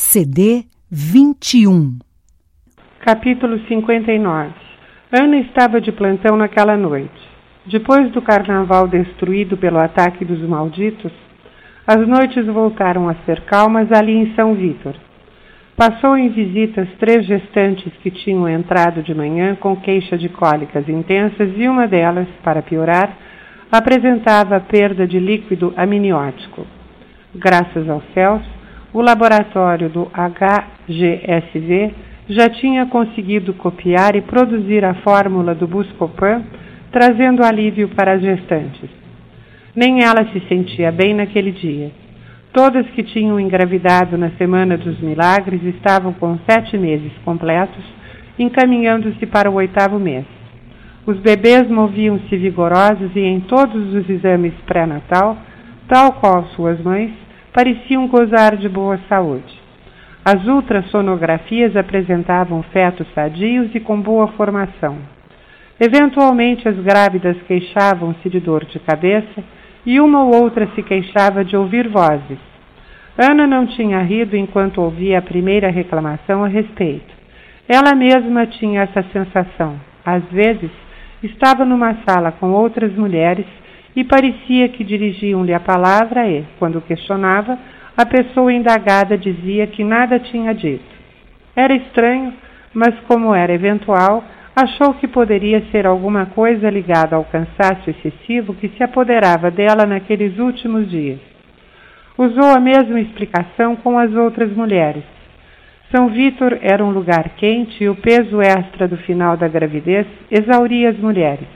CD 21. Capítulo 59. Ana estava de plantão naquela noite. Depois do carnaval destruído pelo ataque dos malditos, as noites voltaram a ser calmas ali em São Vítor. Passou em visitas 3 gestantes que tinham entrado de manhã com queixa de cólicas intensas e uma delas, para piorar, apresentava perda de líquido amniótico. Graças aos céus, o laboratório do HGSV já tinha conseguido copiar e produzir a fórmula do Buscopan, trazendo alívio para as gestantes. Nem ela se sentia bem naquele dia. Todas que tinham engravidado na Semana dos Milagres estavam com 7 meses completos, encaminhando-se para o 8º mês. Os bebês moviam-se vigorosos e em todos os exames pré-natal, tal qual suas mães, pareciam gozar de boa saúde. As ultrassonografias apresentavam fetos sadios e com boa formação. Eventualmente as grávidas queixavam-se de dor de cabeça e uma ou outra se queixava de ouvir vozes. Ana não tinha rido enquanto ouvia a primeira reclamação a respeito. Ela mesma tinha essa sensação. Às vezes, estava numa sala com outras mulheres e parecia que dirigiam-lhe a palavra e, quando questionava, a pessoa indagada dizia que nada tinha dito. Era estranho, mas como era eventual, achou que poderia ser alguma coisa ligada ao cansaço excessivo que se apoderava dela naqueles últimos dias. Usou a mesma explicação com as outras mulheres. São Vítor era um lugar quente e o peso extra do final da gravidez exauria as mulheres.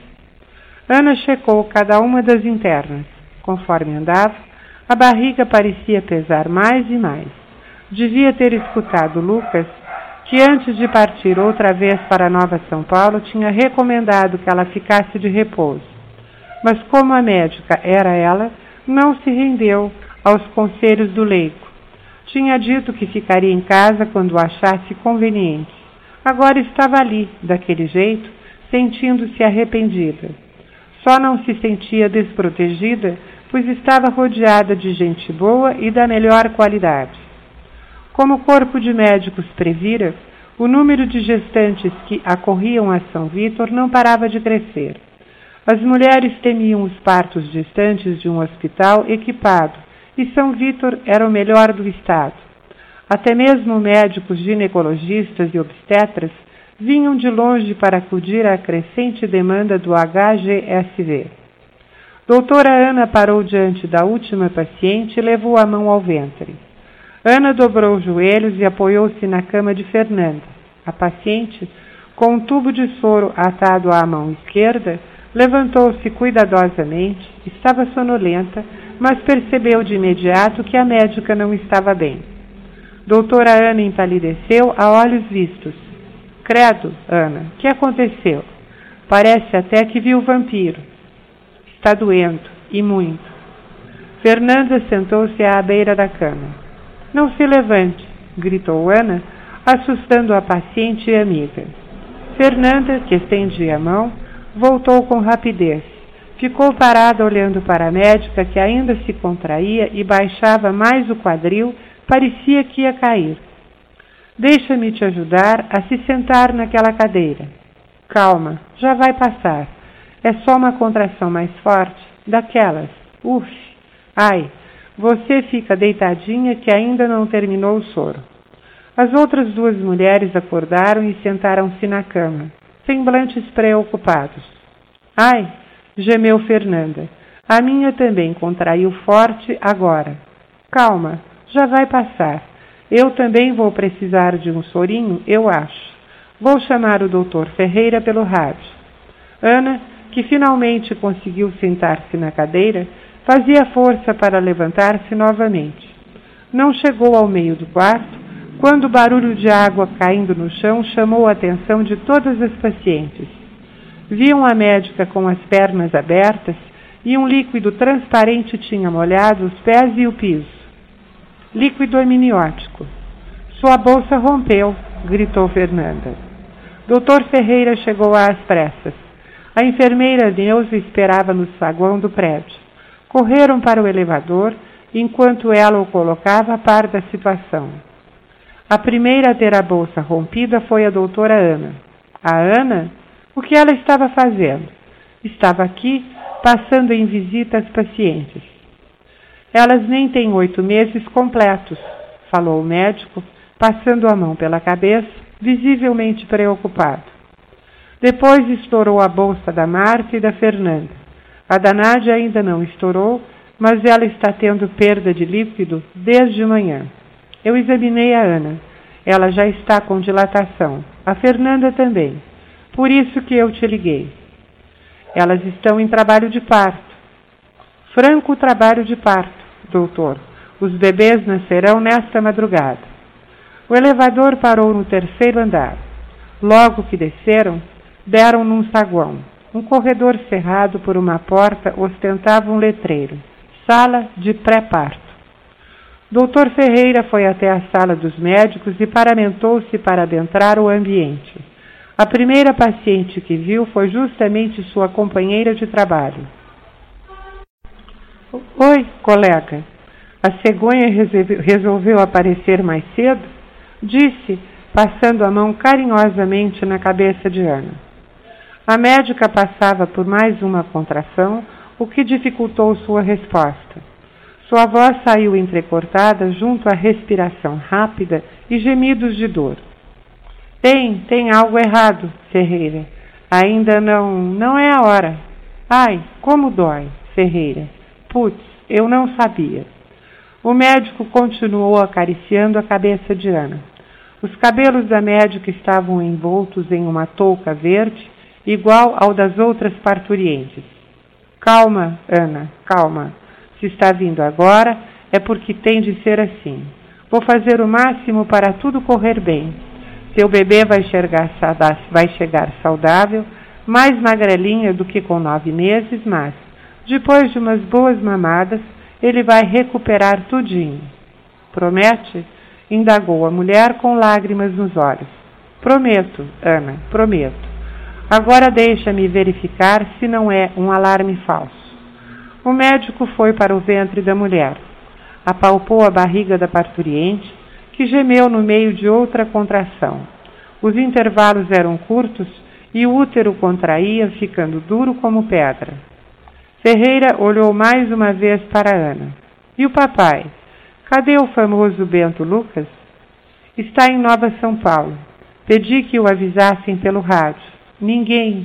Ana checou cada uma das internas. Conforme andava, a barriga parecia pesar mais e mais. Devia ter escutado Lucas, que antes de partir outra vez para Nova São Paulo, tinha recomendado que ela ficasse de repouso. Mas como a médica era ela, não se rendeu aos conselhos do leigo. Tinha dito que ficaria em casa quando achasse conveniente. Agora estava ali, daquele jeito, sentindo-se arrependida. Só não se sentia desprotegida, pois estava rodeada de gente boa e da melhor qualidade. Como o corpo de médicos previra, o número de gestantes que acorriam a São Vítor não parava de crescer. As mulheres temiam os partos distantes de um hospital equipado, e São Vítor era o melhor do estado. Até mesmo médicos ginecologistas e obstetras vinham de longe para acudir à crescente demanda do HGSV. Doutora Ana parou diante da última paciente e levou a mão ao ventre. Ana dobrou os joelhos e apoiou-se na cama de Fernanda. A paciente, com um tubo de soro atado à mão esquerda, levantou-se cuidadosamente, estava sonolenta, mas percebeu de imediato que a médica não estava bem. Doutora Ana empalideceu a olhos vistos. Credo, Ana, que aconteceu? Parece até que viu o vampiro. Está doendo, e muito. Fernanda sentou-se à beira da cama. Não se levante, gritou Ana, assustando a paciente e amiga. Fernanda, que estendia a mão, voltou com rapidez. Ficou parada olhando para a médica que ainda se contraía e baixava mais o quadril, parecia que ia cair. Deixa-me te ajudar a se sentar naquela cadeira. Calma, já vai passar. É só uma contração mais forte, daquelas. Uf! Ai! Você fica deitadinha que ainda não terminou o soro. As outras 2 mulheres acordaram e sentaram-se na cama, semblantes preocupados. Ai! Gemeu Fernanda. A minha também contraiu forte agora. Calma, já vai passar. Eu também vou precisar de um sorinho, eu acho. Vou chamar o Dr. Ferreira pelo rádio. Ana, que finalmente conseguiu sentar-se na cadeira, fazia força para levantar-se novamente. Não chegou ao meio do quarto, quando o barulho de água caindo no chão chamou a atenção de todas as pacientes. Viam a médica com as pernas abertas e um líquido transparente tinha molhado os pés e o piso. Líquido amniótico. Sua bolsa rompeu, gritou Fernanda. Dr. Ferreira chegou às pressas. A enfermeira Neuza esperava no saguão do prédio. Correram para o elevador, enquanto ela o colocava a par da situação. A primeira a ter a bolsa rompida foi a doutora Ana. A Ana? O que ela estava fazendo? Estava aqui, passando em visita às pacientes. Elas nem têm 8 meses completos, falou o médico, passando a mão pela cabeça, visivelmente preocupado. Depois estourou a bolsa da Marta e da Fernanda. A da Nádia ainda não estourou, mas ela está tendo perda de líquido desde manhã. Eu examinei a Ana. Ela já está com dilatação. A Fernanda também. Por isso que eu te liguei. Elas estão em trabalho de parto. Franco trabalho de parto, doutor. Os bebês nascerão nesta madrugada. O elevador parou no 3º andar. Logo que desceram, deram num saguão. Um corredor cerrado por uma porta ostentava um letreiro. Sala de pré-parto. Dr. Ferreira foi até a sala dos médicos e paramentou-se para adentrar o ambiente. A primeira paciente que viu foi justamente sua companheira de trabalho. Oi, colega. A cegonha resolveu aparecer mais cedo? Disse, passando a mão carinhosamente na cabeça de Ana. A médica passava por mais uma contração, o que dificultou sua resposta. Sua voz saiu entrecortada junto à respiração rápida e gemidos de dor. Tem algo errado, Ferreira. Ainda não é a hora. Ai, como dói, Ferreira. Putz, eu não sabia. O médico continuou acariciando a cabeça de Ana. Os cabelos da médica estavam envoltos em uma touca verde, igual ao das outras parturientes. Calma, Ana, calma. Se está vindo agora, é porque tem de ser assim. Vou fazer o máximo para tudo correr bem. Seu bebê vai chegar saudável, mais magrelinha do que com 9 meses, mas, depois de umas boas mamadas, ele vai recuperar tudinho. Promete? Indagou a mulher com lágrimas nos olhos. Prometo, Ana, prometo. Agora deixa-me verificar se não é um alarme falso. O médico foi para o ventre da mulher. Apalpou a barriga da parturiente, que gemeu no meio de outra contração. Os intervalos eram curtos e o útero contraía, ficando duro como pedra. Ferreira olhou mais uma vez para Ana. E o papai? Cadê o famoso Bento Lucas? Está em Nova São Paulo. Pedi que o avisassem pelo rádio. Ninguém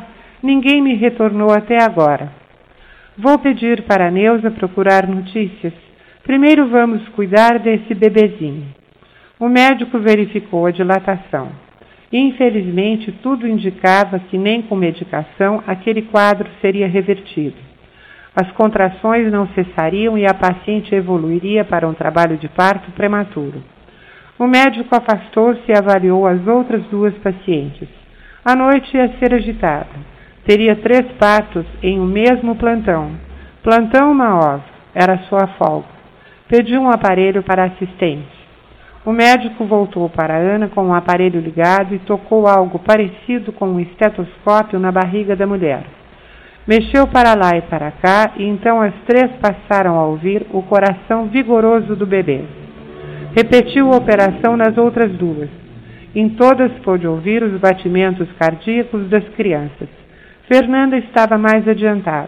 me retornou até agora. Vou pedir para a Neuza procurar notícias. Primeiro vamos cuidar desse bebezinho. O médico verificou a dilatação. Infelizmente, tudo indicava que nem com medicação aquele quadro seria revertido. As contrações não cessariam e a paciente evoluiria para um trabalho de parto prematuro. O médico afastou-se e avaliou as outras 2 pacientes. A noite ia ser agitada. Teria 3 partos em um mesmo plantão. Plantão uma hora. Era sua folga. Pediu um aparelho para a assistente. O médico voltou para Ana com o aparelho ligado e tocou algo parecido com um estetoscópio na barriga da mulher. Mexeu para lá e para cá e então as 3 passaram a ouvir o coração vigoroso do bebê. Repetiu a operação nas outras 2. Em todas pôde ouvir os batimentos cardíacos das crianças. Fernanda estava mais adiantada.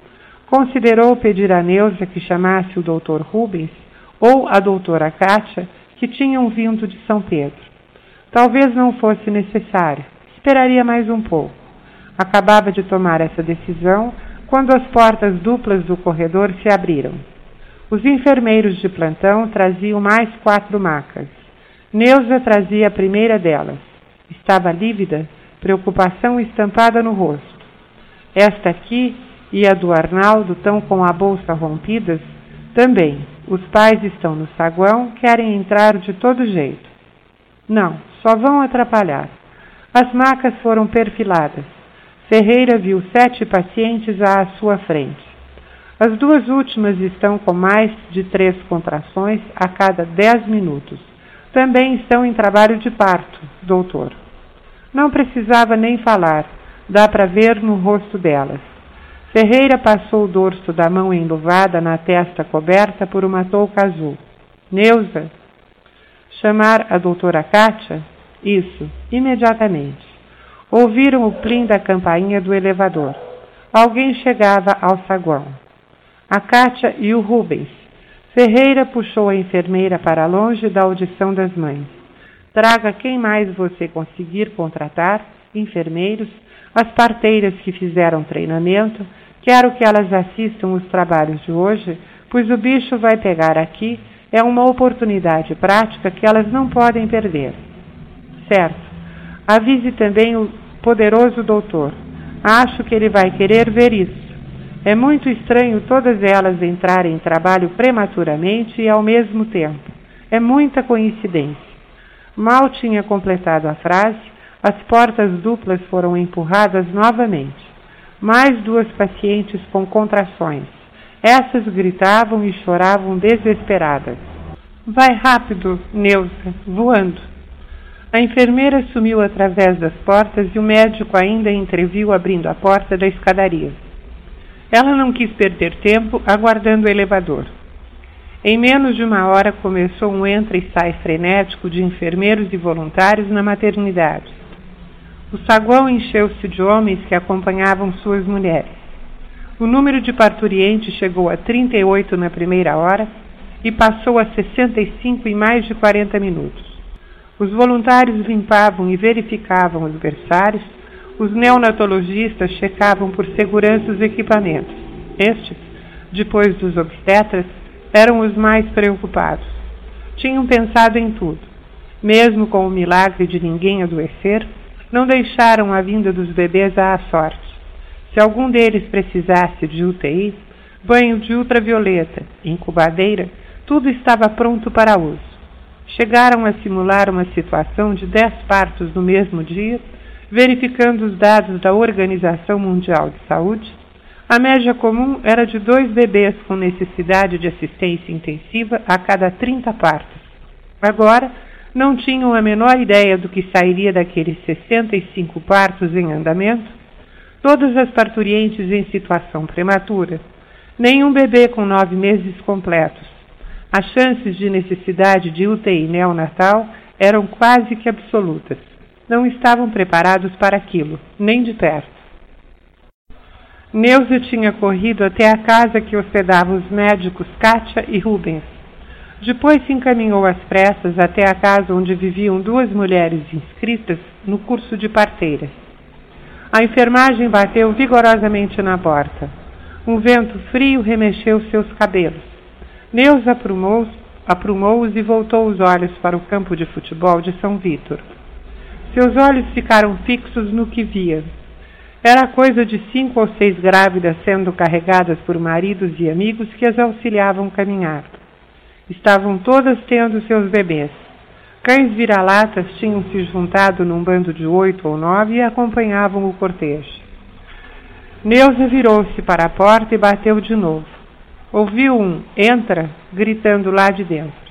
Considerou pedir a Neuza que chamasse o Dr. Rubens ou a doutora Kátia, que tinham vindo de São Pedro. Talvez não fosse necessário. Esperaria mais um pouco. Acabava de tomar essa decisão quando as portas duplas do corredor se abriram. Os enfermeiros de plantão traziam mais 4 macas. Neuza trazia a primeira delas. Estava lívida, preocupação estampada no rosto. Esta aqui e a do Arnaldo estão com a bolsa rompidas? Também. Os pais estão no saguão, querem entrar de todo jeito. Não, só vão atrapalhar. As macas foram perfiladas. Ferreira viu 7 pacientes à sua frente. As 2 últimas estão com mais de 3 contrações a cada 10 minutos. Também estão em trabalho de parto, doutor. Não precisava nem falar. Dá para ver no rosto delas. Ferreira passou o dorso da mão enluvada na testa coberta por uma touca azul. Neuza. Chamar a doutora Kátia? Isso, imediatamente. Ouviram o plim da campainha do elevador. Alguém chegava ao saguão. A Kátia e o Rubens. Ferreira puxou a enfermeira para longe da audição das mães. Traga quem mais você conseguir contratar, enfermeiros, as parteiras que fizeram treinamento. Quero que elas assistam os trabalhos de hoje, pois o bicho vai pegar aqui. É uma oportunidade prática que elas não podem perder. Certo. Avise também o poderoso doutor. Acho que ele vai querer ver isso. É muito estranho todas elas entrarem em trabalho prematuramente e ao mesmo tempo. É muita coincidência. Mal tinha completado a frase, as portas duplas foram empurradas novamente. Mais 2 pacientes com contrações. Essas gritavam e choravam desesperadas. Vai rápido, Neuza, voando. A enfermeira sumiu através das portas e o médico ainda entreviu abrindo a porta da escadaria. Ela não quis perder tempo aguardando o elevador. Em menos de 1 hora começou um entra e sai frenético de enfermeiros e voluntários na maternidade. O saguão encheu-se de homens que acompanhavam suas mulheres. O número de parturientes chegou a 38 na primeira hora e passou a 65 em mais de 40 minutos. Os voluntários limpavam e verificavam os berçários, os neonatologistas checavam por segurança os equipamentos. Estes, depois dos obstetras, eram os mais preocupados. Tinham pensado em tudo. Mesmo com o milagre de ninguém adoecer, não deixaram a vinda dos bebês à sorte. Se algum deles precisasse de UTI, banho de ultravioleta, incubadeira, tudo estava pronto para uso. Chegaram a simular uma situação de 10 partos no mesmo dia, verificando os dados da Organização Mundial de Saúde. A média comum era de 2 bebês com necessidade de assistência intensiva a cada 30 partos. Agora, não tinham a menor ideia do que sairia daqueles 65 partos em andamento. Todas as parturientes em situação prematura. Nenhum bebê com 9 meses completos. As chances de necessidade de UTI neonatal eram quase que absolutas. Não estavam preparados para aquilo, nem de perto. Neuza tinha corrido até a casa que hospedava os médicos Kátia e Rubens. Depois se encaminhou às pressas até a casa onde viviam 2 mulheres inscritas no curso de parteiras. A enfermagem bateu vigorosamente na porta. Um vento frio remexeu seus cabelos. Neuza aprumou-os e voltou os olhos para o campo de futebol de São Vítor. Seus olhos ficaram fixos no que via. Era coisa de 5 ou 6 grávidas sendo carregadas por maridos e amigos que as auxiliavam a caminhar. Estavam todas tendo seus bebês. Cães vira-latas tinham se juntado num bando de 8 ou 9 e acompanhavam o cortejo. Neuza virou-se para a porta e bateu de novo. Ouviu um "entra" gritando lá de dentro.